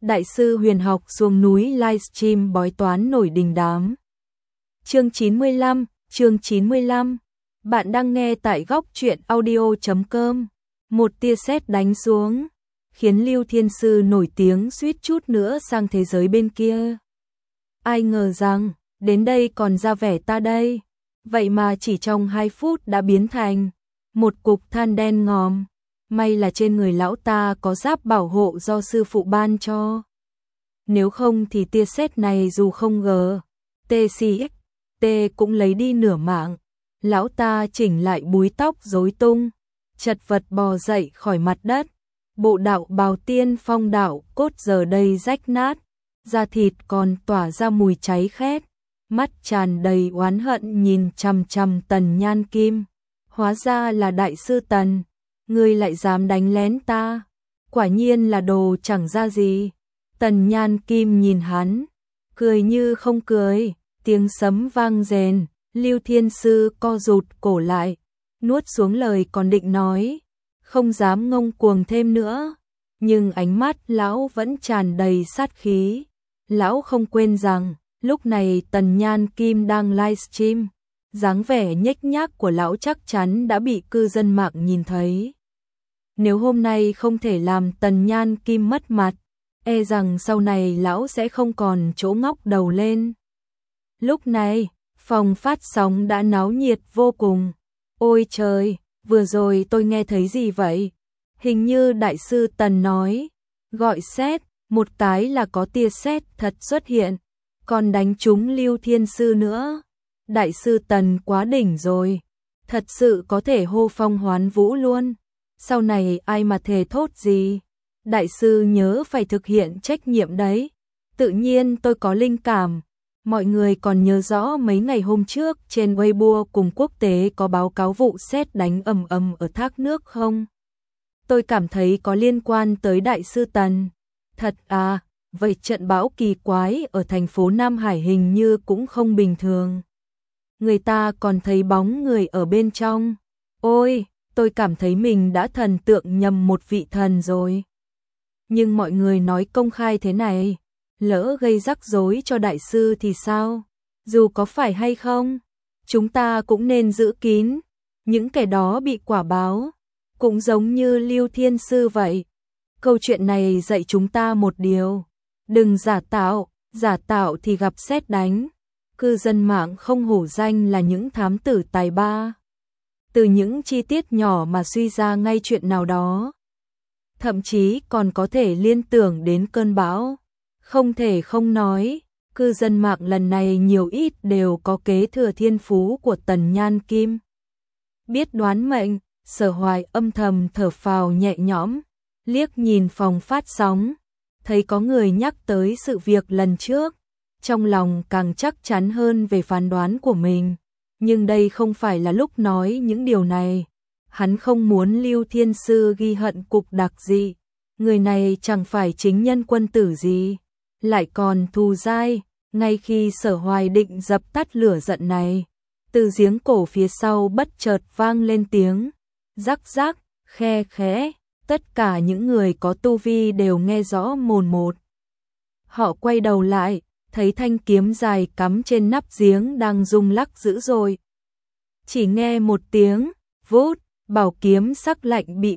Đại sư huyền học xuống núi livestream bói toán nổi đình đám. Chương 95. Bạn đang nghe tại góc truyện audio.com. Một tia sét đánh xuống, khiến Lưu Thiên Sư nổi tiếng suýt chút nữa sang thế giới bên kia. Ai ngờ rằng, đến đây còn ra vẻ ta đây. Vậy mà chỉ trong 2 phút đã biến thành một cục than đen ngòm. May là trên người lão ta có giáp bảo hộ do sư phụ ban cho. Nếu không thì tia sét này dù không T cũng lấy đi nửa mạng. Lão ta chỉnh lại búi tóc rối tung, chật vật bò dậy khỏi mặt đất. Bộ đạo bào tiên phong đạo cốt giờ đây rách nát, da thịt còn tỏa ra mùi cháy khét, mắt tràn đầy oán hận nhìn chằm chằm Tần Nhan Kim. Hóa ra là đại sư Tần, ngươi lại dám đánh lén ta, quả nhiên là đồ chẳng ra gì. Tần Nhan Kim nhìn hắn, cười như không cười, tiếng sấm vang rền. Lưu Thiên Sư co rụt cổ lại, nuốt xuống lời còn định nói, không dám ngông cuồng thêm nữa, nhưng ánh mắt lão vẫn tràn đầy sát khí. Lão không quên rằng, lúc này Tần Nhan Kim đang livestream, dáng vẻ nhếch nhác của lão chắc chắn đã bị cư dân mạng nhìn thấy. Nếu hôm nay không thể làm Tần Nhan Kim mất mặt, e rằng sau này lão sẽ không còn chỗ ngóc đầu lên. Lúc này, phòng phát sóng đã náo nhiệt vô cùng. Ôi trời, vừa rồi tôi nghe thấy gì vậy? Hình như đại sư Tần nói, gọi sét, một cái là có tia sét thật xuất hiện, còn đánh trúng Lưu Thiên Sư nữa. Đại sư Tần quá đỉnh rồi, thật sự có thể hô phong hoán vũ luôn. Sau này ai mà thề thốt gì, đại sư nhớ phải thực hiện trách nhiệm đấy. Tự nhiên tôi có linh cảm. Mọi người còn nhớ rõ mấy ngày hôm trước trên Weibo cùng quốc tế có báo cáo vụ sét đánh ầm ầm ở thác nước không? Tôi cảm thấy có liên quan tới đại sư Tần. Thật à, vậy trận bão kỳ quái ở thành phố Nam Hải hình như cũng không bình thường. Người ta còn thấy bóng người ở bên trong. Ôi, tôi cảm thấy mình đã thần tượng nhầm một vị thần rồi. Nhưng mọi người nói công khai thế này, lỡ gây rắc rối cho đại sư thì sao? Dù có phải hay không, chúng ta cũng nên giữ kín. Những kẻ đó bị quả báo, cũng giống như Lưu Thiên Sư vậy. Câu chuyện này dạy chúng ta một điều, đừng giả tạo thì gặp sét đánh. Cư dân mạng không hổ danh là những thám tử tài ba. Từ những chi tiết nhỏ mà suy ra ngay chuyện nào đó. Thậm chí còn có thể liên tưởng đến cơn bão. Không thể không nói, cư dân mạng lần này nhiều ít đều có kế thừa thiên phú của Tần Nhan Kim. Biết đoán mệnh, Sở Hoài âm thầm thở phào nhẹ nhõm, liếc nhìn phòng phát sóng, thấy có người nhắc tới sự việc lần trước, trong lòng càng chắc chắn hơn về phán đoán của mình. Nhưng đây không phải là lúc nói những điều này. Hắn không muốn Lưu Thiên Sư ghi hận cục đặc gì. Người này chẳng phải chính nhân quân tử gì, lại còn thù dai. Ngay khi Sở Hoài định dập tắt lửa giận này, từ giếng cổ phía sau bất chợt vang lên tiếng rắc rắc, khe khẽ. Tất cả những người có tu vi đều nghe rõ mồn một. Họ quay đầu lại, thấy thanh kiếm dài cắm trên nắp giếng đang rung lắc dữ dội. Chỉ nghe một tiếng vút, bảo kiếm sắc lạnh bị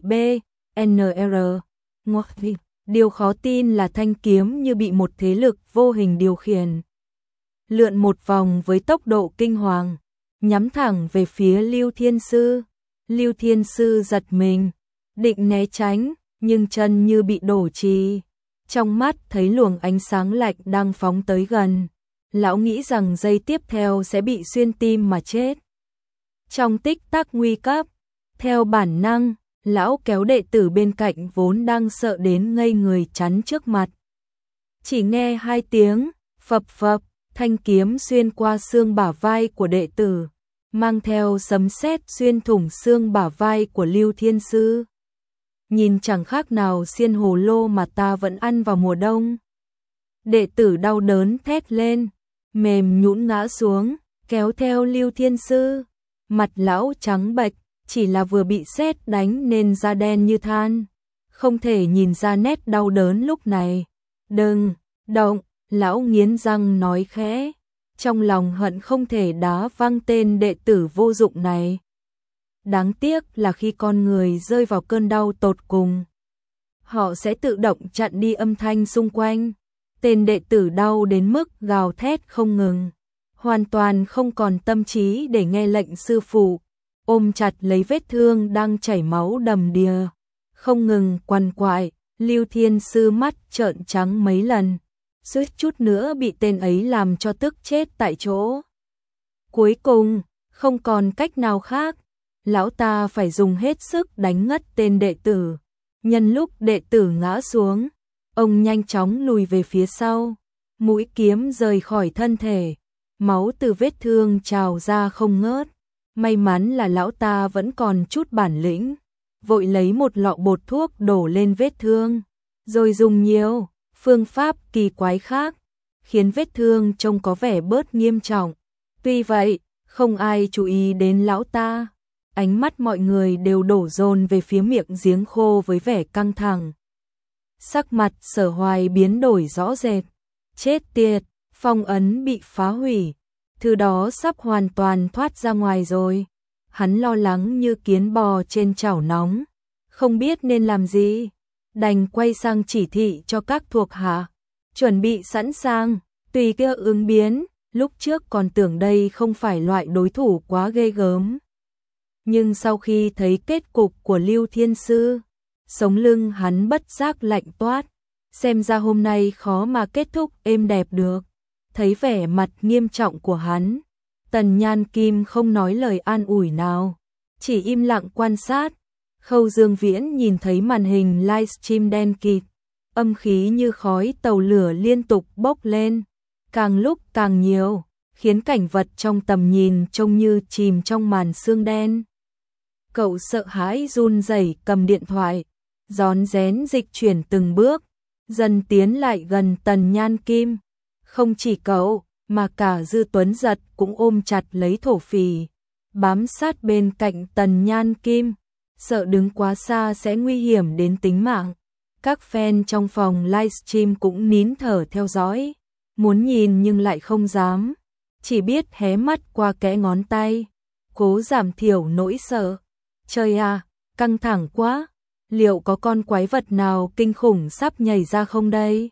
BNR ngoắc. Điều khó tin là thanh kiếm như bị một thế lực vô hình điều khiển, lượn một vòng với tốc độ kinh hoàng, nhắm thẳng về phía Lưu Thiên Sư. Lưu Thiên Sư giật mình, định né tránh, nhưng chân như bị đổ trì. Trong mắt thấy luồng ánh sáng lạnh đang phóng tới gần. Lão nghĩ rằng giây tiếp theo sẽ bị xuyên tim mà chết. Trong tích tắc nguy cấp, theo bản năng, lão kéo đệ tử bên cạnh vốn đang sợ đến ngây người chắn trước mặt. Chỉ nghe 2 tiếng phập phập, thanh kiếm xuyên qua xương bả vai của đệ tử, mang theo sấm sét xuyên thủng xương bả vai của Lưu Thiên Sư. Nhìn chẳng khác nào xiên hồ lô mà ta vẫn ăn vào mùa đông. Đệ tử đau đớn thét lên, mềm nhũn ngã xuống, kéo theo Lưu Thiên Sư. Mặt lão trắng bệch, chỉ là vừa bị sét đánh nên da đen như than, không thể nhìn ra nét đau đớn lúc này. Đừng, động, lão nghiến răng nói khẽ, trong lòng hận không thể đá văng tên đệ tử vô dụng này. Đáng tiếc là khi con người rơi vào cơn đau tột cùng, họ sẽ tự động chặn đi âm thanh xung quanh. Tên đệ tử đau đến mức gào thét không ngừng, hoàn toàn không còn tâm trí để nghe lệnh sư phụ, ôm chặt lấy vết thương đang chảy máu đầm đìa, không ngừng quằn quại. Lưu Thiên Sư mắt trợn trắng mấy lần, suýt chút nữa bị tên ấy làm cho tức chết tại chỗ. Cuối cùng, không còn cách nào khác, lão ta phải dùng hết sức đánh ngất tên đệ tử. Nhân lúc đệ tử ngã xuống, ông nhanh chóng lùi về phía sau, mũi kiếm rời khỏi thân thể, máu từ vết thương trào ra không ngớt. May mắn là lão ta vẫn còn chút bản lĩnh, vội lấy một lọ bột thuốc đổ lên vết thương, rồi dùng nhiều phương pháp kỳ quái khác, khiến vết thương trông có vẻ bớt nghiêm trọng. Tuy vậy, không ai chú ý đến lão ta, ánh mắt mọi người đều đổ dồn về phía miệng giếng khô với vẻ căng thẳng. Sắc mặt Sở Hoài biến đổi rõ rệt, chết tiệt, phong ấn bị phá hủy, thứ đó sắp hoàn toàn thoát ra ngoài rồi. Hắn lo lắng như kiến bò trên chảo nóng, không biết nên làm gì, đành quay sang chỉ thị cho các thuộc hạ, chuẩn bị sẵn sàng, tùy cơ ứng biến. Lúc trước còn tưởng đây không phải loại đối thủ quá ghê gớm, nhưng sau khi thấy kết cục của Lưu Thiên Sư, sống lưng hắn bất giác lạnh toát, xem ra hôm nay khó mà kết thúc êm đẹp được. Thấy vẻ mặt nghiêm trọng của hắn, Tần Nhan Kim không nói lời an ủi nào, chỉ im lặng quan sát. Khâu Dương Viễn nhìn thấy màn hình livestream đen kịt, âm khí như khói tàu lửa liên tục bốc lên, càng lúc càng nhiều, khiến cảnh vật trong tầm nhìn trông như chìm trong màn sương đen. Cậu sợ hãi run rẩy cầm điện thoại, rón rén dịch chuyển từng bước, dần tiến lại gần Tần Nhan Kim. Không chỉ cậu, mà cả Dư Tuấn Giật cũng ôm chặt lấy thổ phỉ, bám sát bên cạnh Tần Nhan Kim, sợ đứng quá xa sẽ nguy hiểm đến tính mạng. Các fan trong phòng livestream cũng nín thở theo dõi, muốn nhìn nhưng lại không dám, chỉ biết hé mắt qua kẽ ngón tay, cố giảm thiểu nỗi sợ. Trời à, căng thẳng quá, liệu có con quái vật nào kinh khủng sắp nhảy ra không đây?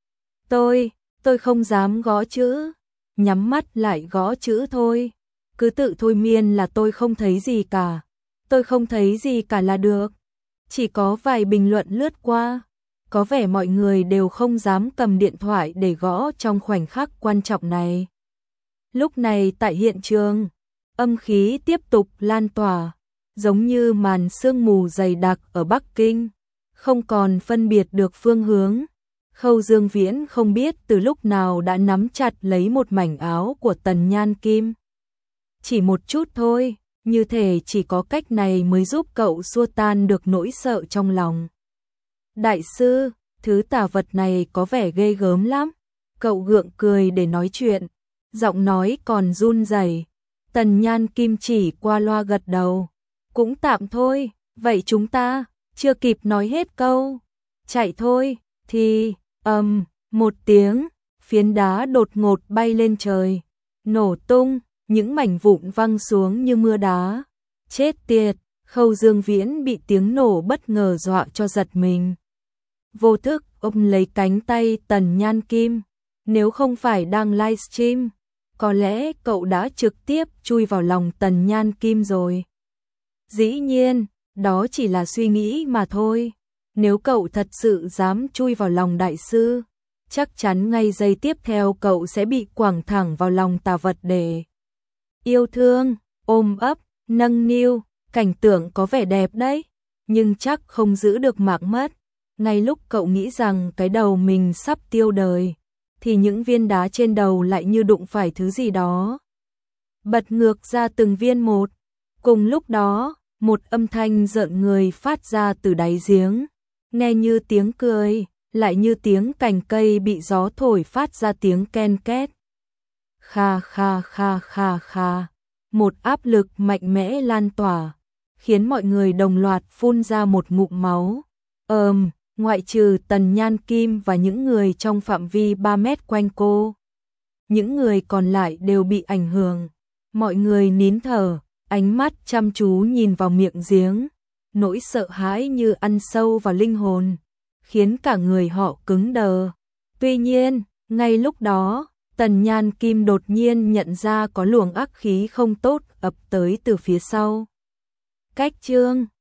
Tôi không dám gõ chữ, nhắm mắt lại gõ chữ thôi, cứ tự thôi miên là tôi không thấy gì cả, tôi không thấy gì cả là được. Chỉ có vài bình luận lướt qua, có vẻ mọi người đều không dám cầm điện thoại để gõ trong khoảnh khắc quan trọng này. Lúc này tại hiện trường, âm khí tiếp tục lan tỏa, giống như màn sương mù dày đặc ở Bắc Kinh, không còn phân biệt được phương hướng. Khâu Dương Viễn không biết từ lúc nào đã nắm chặt lấy một mảnh áo của Tần Nhan Kim. Chỉ một chút thôi, như thể chỉ có cách này mới giúp cậu xua tan được nỗi sợ trong lòng. Đại sư, thứ tà vật này có vẻ ghê gớm lắm. Cậu gượng cười để nói chuyện, giọng nói còn run rẩy. Tần Nhan Kim chỉ qua loa gật đầu. Cũng tạm thôi, vậy chúng ta, chưa kịp nói hết câu. Chạy thôi, thì, một tiếng, phiến đá đột ngột bay lên trời, nổ tung, những mảnh vụn văng xuống như mưa đá. Chết tiệt, Khâu Dương Viễn bị tiếng nổ bất ngờ dọa cho giật mình. Vô thức ôm lấy cánh tay Tần Nhan Kim, nếu không phải đang livestream, có lẽ cậu đã trực tiếp chui vào lòng Tần Nhan Kim rồi. Dĩ nhiên, đó chỉ là suy nghĩ mà thôi. Nếu cậu thật sự dám chui vào lòng đại sư, chắc chắn ngay giây tiếp theo cậu sẽ bị quẳng thẳng vào lòng tà vật để yêu thương, ôm ấp, nâng niu. Cảnh tượng có vẻ đẹp đấy, nhưng chắc không giữ được mạng mất. Ngay lúc cậu nghĩ rằng cái đầu mình sắp tiêu đời, thì những viên đá trên đầu lại như đụng phải thứ gì đó, bật ngược ra từng viên một. Cùng lúc đó, một âm thanh rợn người phát ra từ đáy giếng, nghe như tiếng cười, lại như tiếng cành cây bị gió thổi phát ra tiếng ken két. Kha kha kha kha kha, một áp lực mạnh mẽ lan tỏa, khiến mọi người đồng loạt phun ra một ngụm máu. ngoại trừ Tần Nhan Kim và những người trong phạm vi 3 mét quanh cô. Những người còn lại đều bị ảnh hưởng. Mọi người nín thở, ánh mắt chăm chú nhìn vào miệng giếng. Nỗi sợ hãi như ăn sâu vào linh hồn, khiến cả người họ cứng đờ. Tuy nhiên, ngay lúc đó, Tần Nhan Kim đột nhiên nhận ra có luồng ác khí không tốt ập tới từ phía sau. Cách chương